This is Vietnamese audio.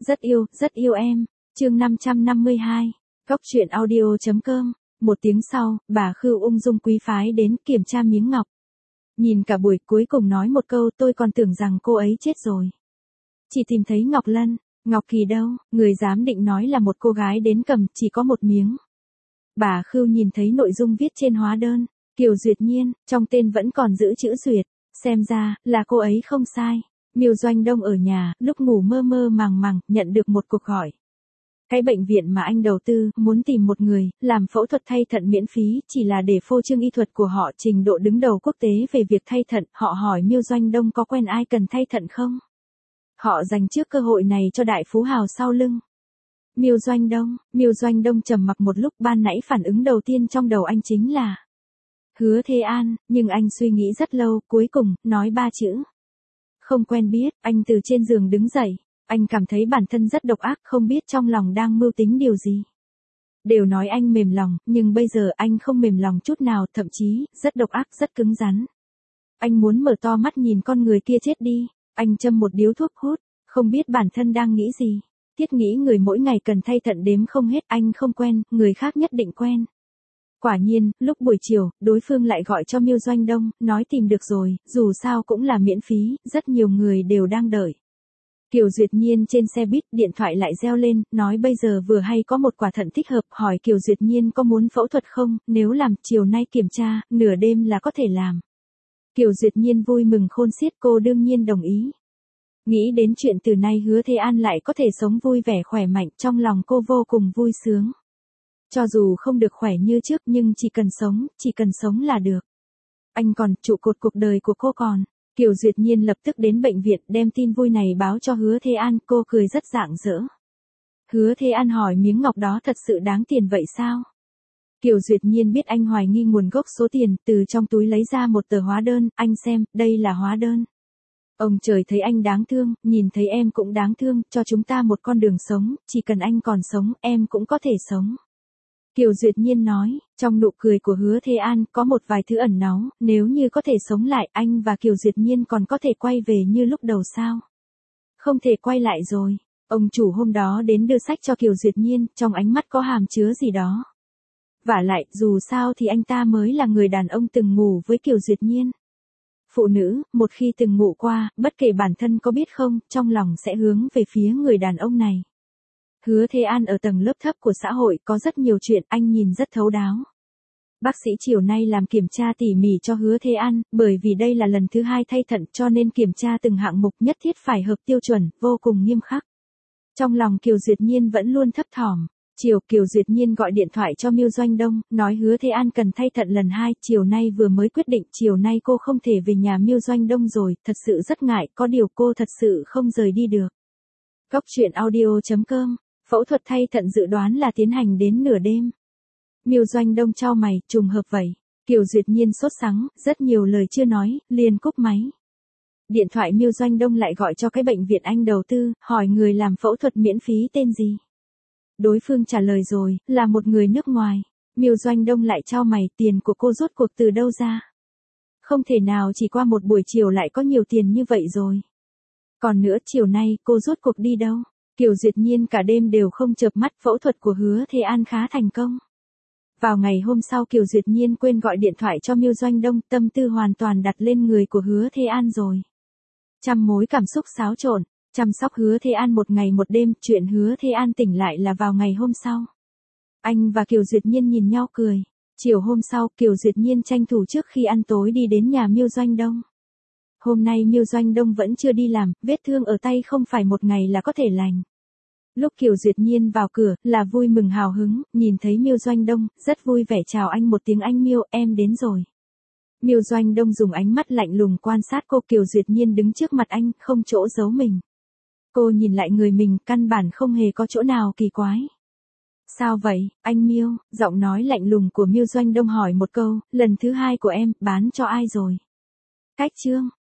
rất yêu em. Chương 552. Góc truyện audio.com. Một tiếng sau, bà Khưu ung dung quý phái đến kiểm tra miếng ngọc. Nhìn cả buổi cuối cùng nói một câu, tôi còn tưởng rằng cô ấy chết rồi. Chỉ tìm thấy Ngọc Lân, Ngọc Kỳ đâu, người giám định nói là một cô gái đến cầm, chỉ có một miếng. Bà Khưu nhìn thấy nội dung viết trên hóa đơn, Kiều Duyệt Nhiên, trong tên vẫn còn giữ chữ Duyệt, xem ra, là cô ấy không sai. Miêu Doanh Đông ở nhà, lúc ngủ mơ mơ màng màng, nhận được một cuộc gọi. Cái bệnh viện mà anh đầu tư, muốn tìm một người, làm phẫu thuật thay thận miễn phí, chỉ là để phô trương y thuật của họ trình độ đứng đầu quốc tế về việc thay thận. Họ hỏi Miêu Doanh Đông có quen ai cần thay thận không? Họ dành trước cơ hội này cho đại phú hào sau lưng. Miêu Doanh Đông trầm mặc một lúc, ban nãy phản ứng đầu tiên trong đầu anh chính là Hứa Thế An, nhưng anh suy nghĩ rất lâu, cuối cùng, nói 3 chữ. Không quen biết. Anh từ trên giường đứng dậy. Anh cảm thấy bản thân rất độc ác, không biết trong lòng đang mưu tính điều gì. Đều nói anh mềm lòng, nhưng bây giờ anh không mềm lòng chút nào, thậm chí, rất độc ác, rất cứng rắn. Anh muốn mở to mắt nhìn con người kia chết đi. Anh châm một điếu thuốc hút, không biết bản thân đang nghĩ gì. Thiết nghĩ người mỗi ngày cần thay thận đếm không hết, anh không quen, người khác nhất định quen. Quả nhiên, lúc buổi chiều, đối phương lại gọi cho Miêu Doanh Đông, nói tìm được rồi, dù sao cũng là miễn phí, rất nhiều người đều đang đợi. Kiều Duyệt Nhiên trên xe buýt, điện thoại lại reo lên, nói bây giờ vừa hay có một quả thận thích hợp, hỏi Kiều Duyệt Nhiên có muốn phẫu thuật không, nếu làm, chiều nay kiểm tra, nửa đêm là có thể làm. Kiều Duyệt Nhiên vui mừng khôn xiết, cô đương nhiên đồng ý. Nghĩ đến chuyện từ nay Hứa Thế An lại có thể sống vui vẻ khỏe mạnh, trong lòng cô vô cùng vui sướng. Cho dù không được khỏe như trước nhưng chỉ cần sống là được. Anh còn, trụ cột cuộc đời của cô còn. Kiều Duyệt Nhiên lập tức đến bệnh viện đem tin vui này báo cho Hứa Thế An, cô cười rất rạng rỡ. Hứa Thế An hỏi miếng ngọc đó thật sự đáng tiền vậy sao? Kiều Duyệt Nhiên biết anh hoài nghi nguồn gốc số tiền, từ trong túi lấy ra một tờ hóa đơn, anh xem, đây là hóa đơn. Ông trời thấy anh đáng thương, nhìn thấy em cũng đáng thương, cho chúng ta một con đường sống, chỉ cần anh còn sống, em cũng có thể sống. Kiều Duyệt Nhiên nói, trong nụ cười của Hứa Thế An có một vài thứ ẩn náu, nếu như có thể sống lại, anh và Kiều Duyệt Nhiên còn có thể quay về như lúc đầu sao? Không thể quay lại rồi. Ông chủ hôm đó đến đưa sách cho Kiều Duyệt Nhiên, trong ánh mắt có hàm chứa gì đó. Vả lại, dù sao thì anh ta mới là người đàn ông từng ngủ với Kiều Duyệt Nhiên. Phụ nữ, một khi từng ngủ qua, bất kể bản thân có biết không, trong lòng sẽ hướng về phía người đàn ông này. Hứa Thế An ở tầng lớp thấp của xã hội, có rất nhiều chuyện, anh nhìn rất thấu đáo. Bác sĩ chiều nay làm kiểm tra tỉ mỉ cho Hứa Thế An, bởi vì đây là lần thứ 2 thay thận cho nên kiểm tra từng hạng mục nhất thiết phải hợp tiêu chuẩn, vô cùng nghiêm khắc. Trong lòng Kiều Duyệt Nhiên vẫn luôn thấp thỏm. Chiều, Kiều Duyệt Nhiên gọi điện thoại cho Miêu Doanh Đông, nói Hứa Thế An cần thay thận lần 2, chiều nay vừa mới quyết định, chiều nay cô không thể về nhà Miêu Doanh Đông rồi, thật sự rất ngại, có điều cô thật sự không rời đi được. Góc truyện audio.com. Phẫu thuật thay thận dự đoán là tiến hành đến nửa đêm. Miêu Doanh Đông chau mày, trùng hợp vậy. Kiều Duyệt Nhiên sốt sắng, rất nhiều lời chưa nói, liền cúp máy. Điện thoại Miêu Doanh Đông lại gọi cho cái bệnh viện anh đầu tư, hỏi người làm phẫu thuật miễn phí tên gì. Đối phương trả lời rồi, là một người nước ngoài. Miêu Doanh Đông lại chau mày, tiền của cô rốt cuộc từ đâu ra? Không thể nào chỉ qua một buổi chiều lại có nhiều tiền như vậy rồi. Còn nữa, chiều nay, cô rốt cuộc đi đâu? Kiều Duyệt Nhiên cả đêm đều không chợp mắt, phẫu thuật của Hứa Thế An khá thành công. Vào ngày hôm sau Kiều Duyệt Nhiên quên gọi điện thoại cho Miêu Doanh Đông, tâm tư hoàn toàn đặt lên người của Hứa Thế An rồi. Trăm mối cảm xúc xáo trộn, chăm sóc Hứa Thế An một ngày một đêm, chuyện Hứa Thế An tỉnh lại là vào ngày hôm sau. Anh và Kiều Duyệt Nhiên nhìn nhau cười. Chiều hôm sau, Kiều Duyệt Nhiên tranh thủ trước khi ăn tối đi đến nhà Miêu Doanh Đông. Hôm nay Miêu Doanh Đông vẫn chưa đi làm, vết thương ở tay không phải một ngày là có thể lành. Lúc Kiều Duyệt Nhiên vào cửa, là vui mừng hào hứng, nhìn thấy Miêu Doanh Đông, rất vui vẻ chào anh một tiếng, anh Miêu, em đến rồi. Miêu Doanh Đông dùng ánh mắt lạnh lùng quan sát cô. Kiều Duyệt Nhiên đứng trước mặt anh, không chỗ giấu mình. Cô nhìn lại người mình, căn bản không hề có chỗ nào kỳ quái. Sao vậy, anh Miêu? Giọng nói lạnh lùng của Miêu Doanh Đông hỏi một câu, lần thứ 2 của em, bán cho ai rồi? Cách chương.